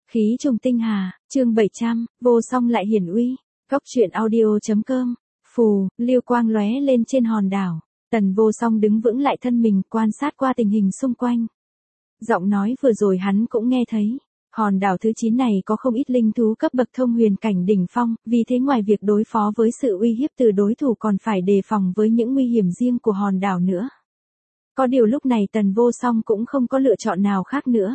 Khí trùng tinh hà, chương 700, vô song lại hiển uy. Góc truyện audio.com. Phù, lưu quang lóe lên trên hòn đảo. Tần Vô Song đứng vững lại thân mình, quan sát qua tình hình xung quanh. Giọng nói vừa rồi hắn cũng nghe thấy. Hòn đảo thứ 9 này có không ít linh thú cấp bậc thông huyền cảnh đỉnh phong, vì thế ngoài việc đối phó với sự uy hiếp từ đối thủ còn phải đề phòng với những nguy hiểm riêng của hòn đảo nữa. Có điều lúc này Tần Vô Song cũng không có lựa chọn nào khác nữa.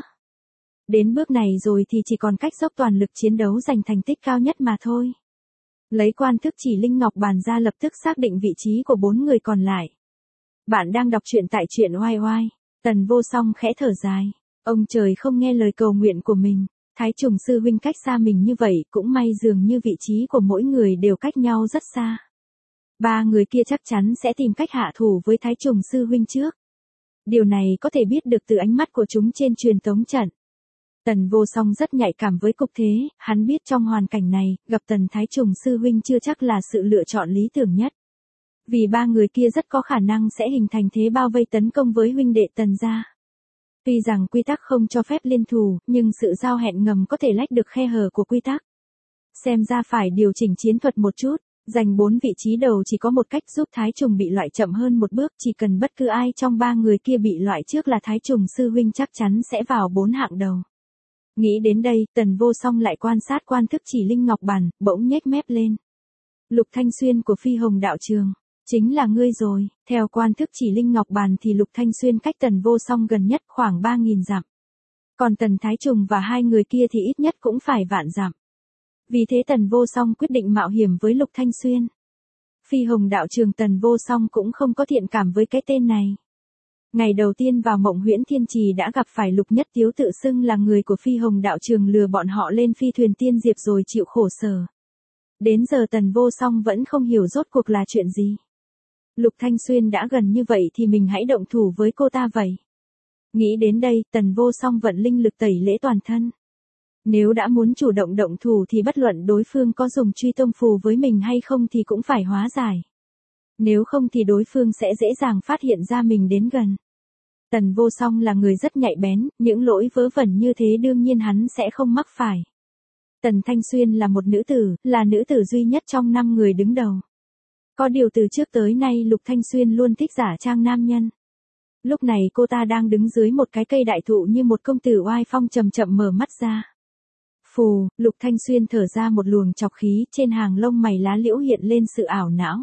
Đến bước này rồi thì chỉ còn cách dốc toàn lực chiến đấu giành thành tích cao nhất mà thôi. Lấy quan thức chỉ linh ngọc bàn ra lập tức xác định vị trí của 4 người còn lại. Bạn đang đọc truyện tại truyện oai oai. Tần Vô Song khẽ thở dài. Ông trời không nghe lời cầu nguyện của mình. Thái Trùng sư huynh cách xa mình như vậy, cũng may dường như vị trí của mỗi người đều cách nhau rất xa. 3 người kia chắc chắn sẽ tìm cách hạ thủ với Thái Trùng sư huynh trước. Điều này có thể biết được từ ánh mắt của chúng trên truyền tống trận. Tần Vô Song rất nhạy cảm với cục thế, hắn biết trong hoàn cảnh này, gặp Tần Thái Trùng sư huynh chưa chắc là sự lựa chọn lý tưởng nhất. Vì 3 người kia rất có khả năng sẽ hình thành thế bao vây tấn công với huynh đệ Tần gia. Tuy rằng quy tắc không cho phép liên thủ, nhưng sự giao hẹn ngầm có thể lách được khe hở của quy tắc. Xem ra phải điều chỉnh chiến thuật một chút, giành 4 vị trí đầu chỉ có một cách giúp Thái Trùng bị loại chậm hơn một bước, chỉ cần bất cứ ai trong 3 người kia bị loại trước là Thái Trùng sư huynh chắc chắn sẽ vào 4 hạng đầu. Nghĩ đến đây, Tần Vô Song lại quan sát quan thức chỉ linh ngọc bàn, bỗng nhếch mép lên. Lục Thanh Xuyên của Phi Hồng đạo trường, chính là ngươi rồi. Theo quan thức chỉ linh ngọc bàn thì Lục Thanh Xuyên cách Tần Vô Song gần nhất khoảng 3.000 dặm. Còn Tần Thái Trùng và 2 người kia thì ít nhất cũng phải vạn dặm. Vì thế Tần Vô Song quyết định mạo hiểm với Lục Thanh Xuyên. Phi Hồng đạo trường Tần Vô Song cũng không có thiện cảm với cái tên này. Ngày đầu tiên vào Mộng Huyễn Thiên Trì đã gặp phải Lục Nhất Tiếu tự xưng là người của Phi Hồng đạo trường lừa bọn họ lên phi thuyền tiên diệp rồi chịu khổ sở. Đến giờ Tần Vô Song vẫn không hiểu rốt cuộc là chuyện gì. Lục Thanh Xuyên đã gần như vậy thì mình hãy động thủ với cô ta vậy. Nghĩ đến đây, Tần Vô Song vận linh lực tẩy lễ toàn thân. Nếu đã muốn chủ động động thủ thì bất luận đối phương có dùng truy tông phù với mình hay không thì cũng phải hóa giải. Nếu không thì đối phương sẽ dễ dàng phát hiện ra mình đến gần. Tần Vô Song là người rất nhạy bén, những lỗi vớ vẩn như thế đương nhiên hắn sẽ không mắc phải. Tần Thanh Xuyên là một nữ tử, là nữ tử duy nhất trong 5 người đứng đầu. Có điều từ trước tới nay Lục Thanh Xuyên luôn thích giả trang nam nhân. Lúc này cô ta đang đứng dưới một cái cây đại thụ như một công tử oai phong chậm chậm mở mắt ra. Phù, Lục Thanh Xuyên thở ra một luồng trọc khí, trên hàng lông mày lá liễu hiện lên sự ảo não.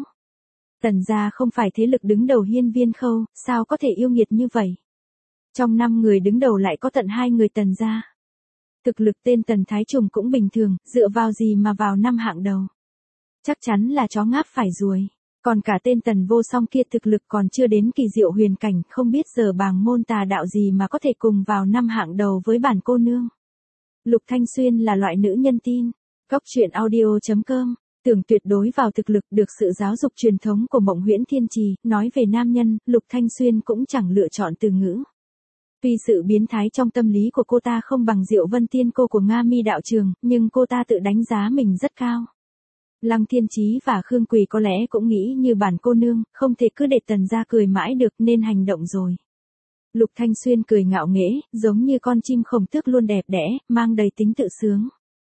Tần gia không phải thế lực đứng đầu Hiên Viên Khâu, sao có thể yêu nghiệt như vậy? Trong 5 người đứng đầu lại có tận 2 người Tần gia. Thực lực tên Tần Thái Trùng cũng bình thường, dựa vào gì mà vào 5 hạng đầu? Chắc chắn là chó ngáp phải ruồi. Còn cả tên Tần Vô Song kia thực lực còn chưa đến kỳ diệu huyền cảnh, không biết giờ bàng môn tà đạo gì mà có thể cùng vào 5 hạng đầu với bản cô nương. Lục Thanh Xuyên là loại nữ nhân tin. Góc truyện audio.com. Tưởng tuyệt đối vào thực lực, được sự giáo dục truyền thống của Mộng Huyễn Thiên Trì. Nói về nam nhân, Lục Thanh Xuyên cũng chẳng lựa chọn từ ngữ. Tuy sự biến thái trong tâm lý của cô ta không bằng Diệu Vân Tiên cô của Nga Mi đạo trường, nhưng cô ta tự đánh giá mình rất cao. Lăng Thiên Chí và Khương Quỳ có lẽ cũng nghĩ như bản cô nương, không thể cứ để Tần gia cười mãi được nên hành động rồi. Lục Thanh Xuyên cười ngạo nghễ, giống như con chim khổng tước luôn đẹp đẽ, mang đầy tính tự sướng.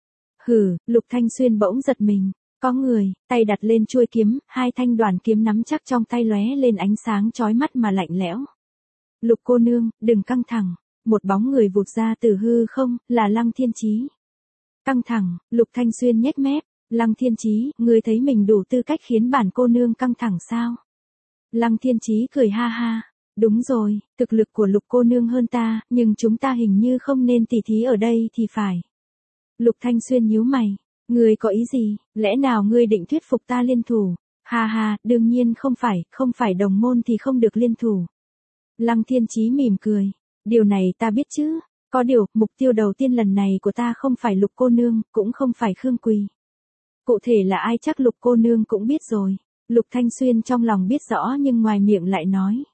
Hừ, Lục Thanh Xuyên bỗng giật mình. Có người, tay đặt lên chuôi kiếm, 2 thanh đoàn kiếm nắm chắc trong tay lóe lên ánh sáng chói mắt mà lạnh lẽo. Lục cô nương, đừng căng thẳng. Một bóng người vụt ra từ hư không, là Lăng Thiên Chí. Căng thẳng, Lục Thanh Xuyên nhếch mép. Lăng Thiên Chí, ngươi thấy mình đủ tư cách khiến bản cô nương căng thẳng sao? Lăng Thiên Chí cười ha ha. Đúng rồi, thực lực của Lục cô nương hơn ta, nhưng chúng ta hình như không nên tỉ thí ở đây thì phải. Lục Thanh Xuyên nhíu mày. Ngươi có ý gì, lẽ nào ngươi định thuyết phục ta liên thủ? Ha ha, đương nhiên không phải đồng môn thì không được liên thủ. Lăng Thiên Chí mỉm cười. Điều này ta biết chứ, có điều, mục tiêu đầu tiên lần này của ta không phải Lục cô nương, cũng không phải Khương Quỳ. Cụ thể là ai chắc Lục cô nương cũng biết rồi. Lục Thanh Xuyên trong lòng biết rõ nhưng ngoài miệng lại nói.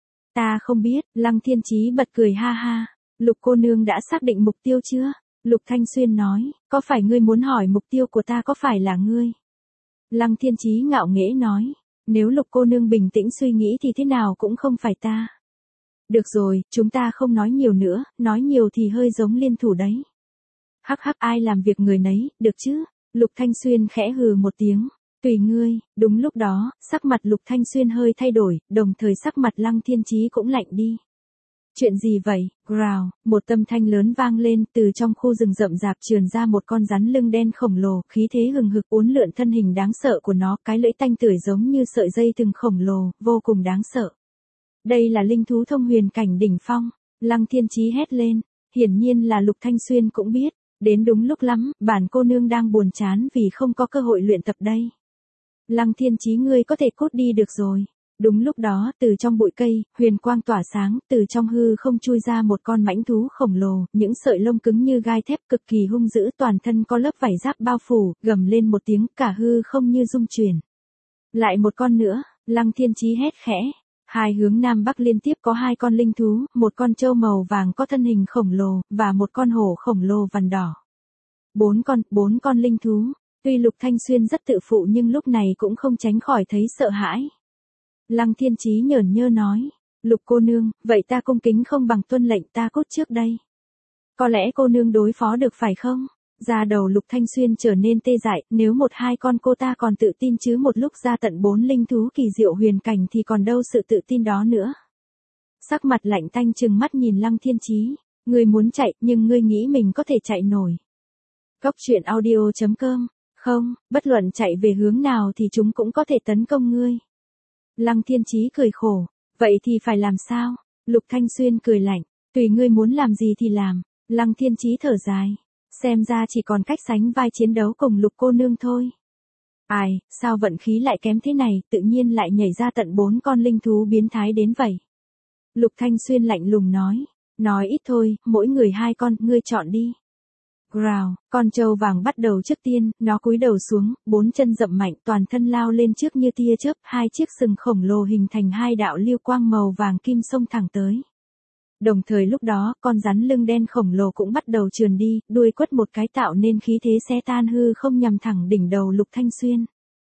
Ta không biết, Lăng Thiên Chí bật cười ha ha. Lục cô nương đã xác định mục tiêu chưa? Lục Thanh Xuyên nói, có phải ngươi muốn hỏi mục tiêu của ta có phải là ngươi? Lăng Thiên Chí ngạo nghễ nói, nếu Lục cô nương bình tĩnh suy nghĩ thì thế nào cũng không phải ta. Được rồi, chúng ta không nói nhiều nữa, nói nhiều thì hơi giống liên thủ đấy. Hắc hắc, ai làm việc người nấy, được chứ? Lục Thanh Xuyên khẽ hừ một tiếng. Tùy ngươi. Đúng lúc đó, sắc mặt Lục Thanh Xuyên hơi thay đổi, đồng thời sắc mặt Lăng Thiên Chí cũng lạnh đi. Chuyện gì vậy? Growl, một âm thanh lớn vang lên, từ trong khu rừng rậm rạp trườn ra một con rắn lưng đen khổng lồ, khí thế hừng hực uốn lượn thân hình đáng sợ của nó, cái lưỡi tanh tưởi giống như sợi dây thừng khổng lồ, vô cùng đáng sợ. Đây là linh thú thông huyền cảnh đỉnh phong. Lăng Thiên Chí hét lên, hiển nhiên là Lục Thanh Xuyên cũng biết, đến đúng lúc lắm, bản cô nương đang buồn chán vì không có cơ hội luyện tập đây. Lăng Thiên Chí, ngươi có thể cút đi được rồi. Đúng lúc đó, từ trong bụi cây, huyền quang tỏa sáng, từ trong hư không chui ra một con mãnh thú khổng lồ, những sợi lông cứng như gai thép cực kỳ hung dữ, toàn thân có lớp vảy giáp bao phủ, gầm lên một tiếng, cả hư không như rung chuyển. Lại một con nữa, Lăng Thiên Chí hét khẽ. Hai hướng nam bắc liên tiếp có hai con linh thú, một con trâu màu vàng có thân hình khổng lồ, và một con hổ khổng lồ vằn đỏ. Bốn con linh thú. Tuy Lục Thanh Xuyên rất tự phụ nhưng lúc này cũng không tránh khỏi thấy sợ hãi. Lăng Thiên Chí nhởn nhơ nói, Lục cô nương, vậy ta cung kính không bằng tuân lệnh, ta cút trước đây. Có lẽ cô nương đối phó được phải không? Da đầu Lục Thanh Xuyên trở nên tê dại, nếu một hai con cô ta còn tự tin chứ một lúc ra tận 4 linh thú kỳ diệu huyền cảnh thì còn đâu sự tự tin đó nữa. Sắc mặt lạnh tanh trừng mắt nhìn Lăng Thiên Chí, ngươi muốn chạy nhưng ngươi nghĩ mình có thể chạy nổi. Cốc truyện audio.com, không, bất luận chạy về hướng nào thì chúng cũng có thể tấn công ngươi. Lăng Thiên Chí cười khổ, vậy thì phải làm sao? Lục Thanh Xuyên cười lạnh, tùy ngươi muốn làm gì thì làm. Lăng Thiên Chí thở dài, xem ra chỉ còn cách sánh vai chiến đấu cùng Lục cô nương thôi. Ai, sao vận khí lại kém thế này, tự nhiên lại nhảy ra tận 4 con linh thú biến thái đến vậy. Lục Thanh Xuyên lạnh lùng nói ít thôi, mỗi người 2 con, ngươi chọn đi. Growl, con trâu vàng bắt đầu trước tiên, nó cúi đầu xuống, 4 chân dậm mạnh, toàn thân lao lên trước như tia chớp, 2 chiếc sừng khổng lồ hình thành 2 đạo lưu quang màu vàng kim xông thẳng tới. Đồng thời lúc đó, con rắn lưng đen khổng lồ cũng bắt đầu trườn đi, đuôi quất một cái tạo nên khí thế xé tan hư không nhằm thẳng đỉnh đầu Lục Thanh Xuyên.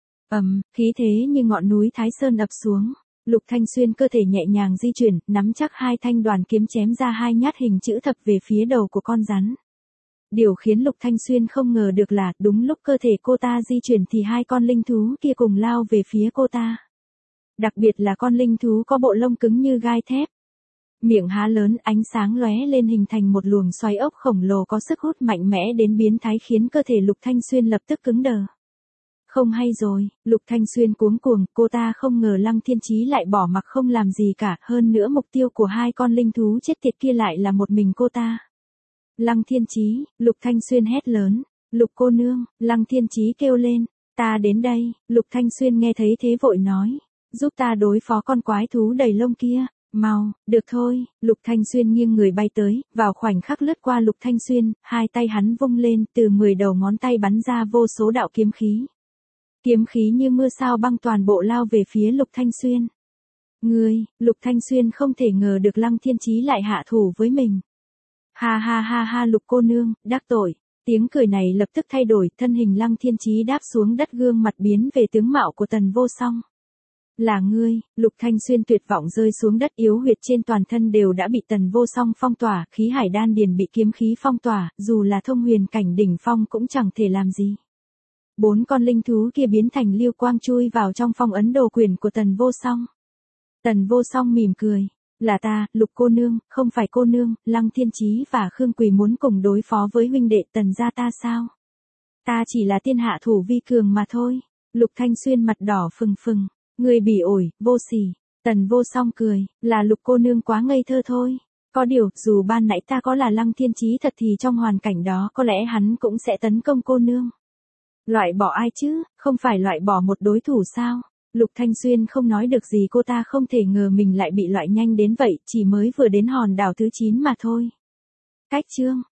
Khí thế như ngọn núi Thái Sơn ập xuống. Lục Thanh Xuyên cơ thể nhẹ nhàng di chuyển, nắm chắc 2 thanh đoàn kiếm chém ra 2 nhát hình chữ thập về phía đầu của con rắn. Điều khiến Lục Thanh Xuyên không ngờ được là, đúng lúc cơ thể cô ta di chuyển thì 2 con linh thú kia cùng lao về phía cô ta. Đặc biệt là con linh thú có bộ lông cứng như gai thép. Miệng há lớn, ánh sáng lóe lên hình thành một luồng xoáy ốc khổng lồ có sức hút mạnh mẽ đến biến thái khiến cơ thể Lục Thanh Xuyên lập tức cứng đờ. Không hay rồi, Lục Thanh Xuyên cuống cuồng, cô ta không ngờ Lăng Thiên Chí lại bỏ mặc không làm gì cả, hơn nữa mục tiêu của 2 con linh thú chết tiệt kia lại là một mình cô ta. Lăng Thiên Chí, Lục Thanh Xuyên hét lớn, Lục cô nương, Lăng Thiên Chí kêu lên, ta đến đây. Lục Thanh Xuyên nghe thấy thế vội nói, giúp ta đối phó con quái thú đầy lông kia. Mau, được thôi. Lục Thanh Xuyên nghiêng người bay tới, vào khoảnh khắc lướt qua Lục Thanh Xuyên, 2 tay hắn vung lên, từ 10 đầu ngón tay bắn ra vô số đạo kiếm khí. Kiếm khí như mưa sao băng toàn bộ lao về phía Lục Thanh Xuyên. Lục Thanh Xuyên không thể ngờ được Lăng Thiên Chí lại hạ thủ với mình. Ha ha ha ha, Lục cô nương, đắc tội. Tiếng cười này lập tức thay đổi, thân hình Lăng Thiên Chí đáp xuống đất, gương mặt biến về tướng mạo của Tần Vô Song. Là ngươi. Lục Thanh Xuyên tuyệt vọng rơi xuống đất, yếu huyệt trên toàn thân đều đã bị Tần Vô Song phong tỏa, khí hải đan điền bị kiếm khí phong tỏa, dù là thông huyền cảnh đỉnh phong cũng chẳng thể làm gì. 4 con linh thú kia biến thành lưu quang chui vào trong phong ấn đồ quyền của Tần Vô Song. Tần Vô Song mỉm cười, là ta, Lục cô nương, không phải cô nương, Lăng Thiên Chí và Khương Quỳ muốn cùng đối phó với huynh đệ Tần gia ta sao? Ta chỉ là tiên hạ thủ vi cường mà thôi. Lục Thanh Xuyên mặt đỏ phừng phừng. Người bỉ ổi, vô sỉ. Tần Vô Song cười, là Lục cô nương quá ngây thơ thôi. Có điều, dù ban nãy ta có là Lăng Thiên Chí thật thì trong hoàn cảnh đó có lẽ hắn cũng sẽ tấn công cô nương. Loại bỏ ai chứ, không phải loại bỏ một đối thủ sao? Lục Thanh Xuyên không nói được gì, cô ta không thể ngờ mình lại bị loại nhanh đến vậy, chỉ mới vừa đến hòn đảo thứ 9 mà thôi. Cách chương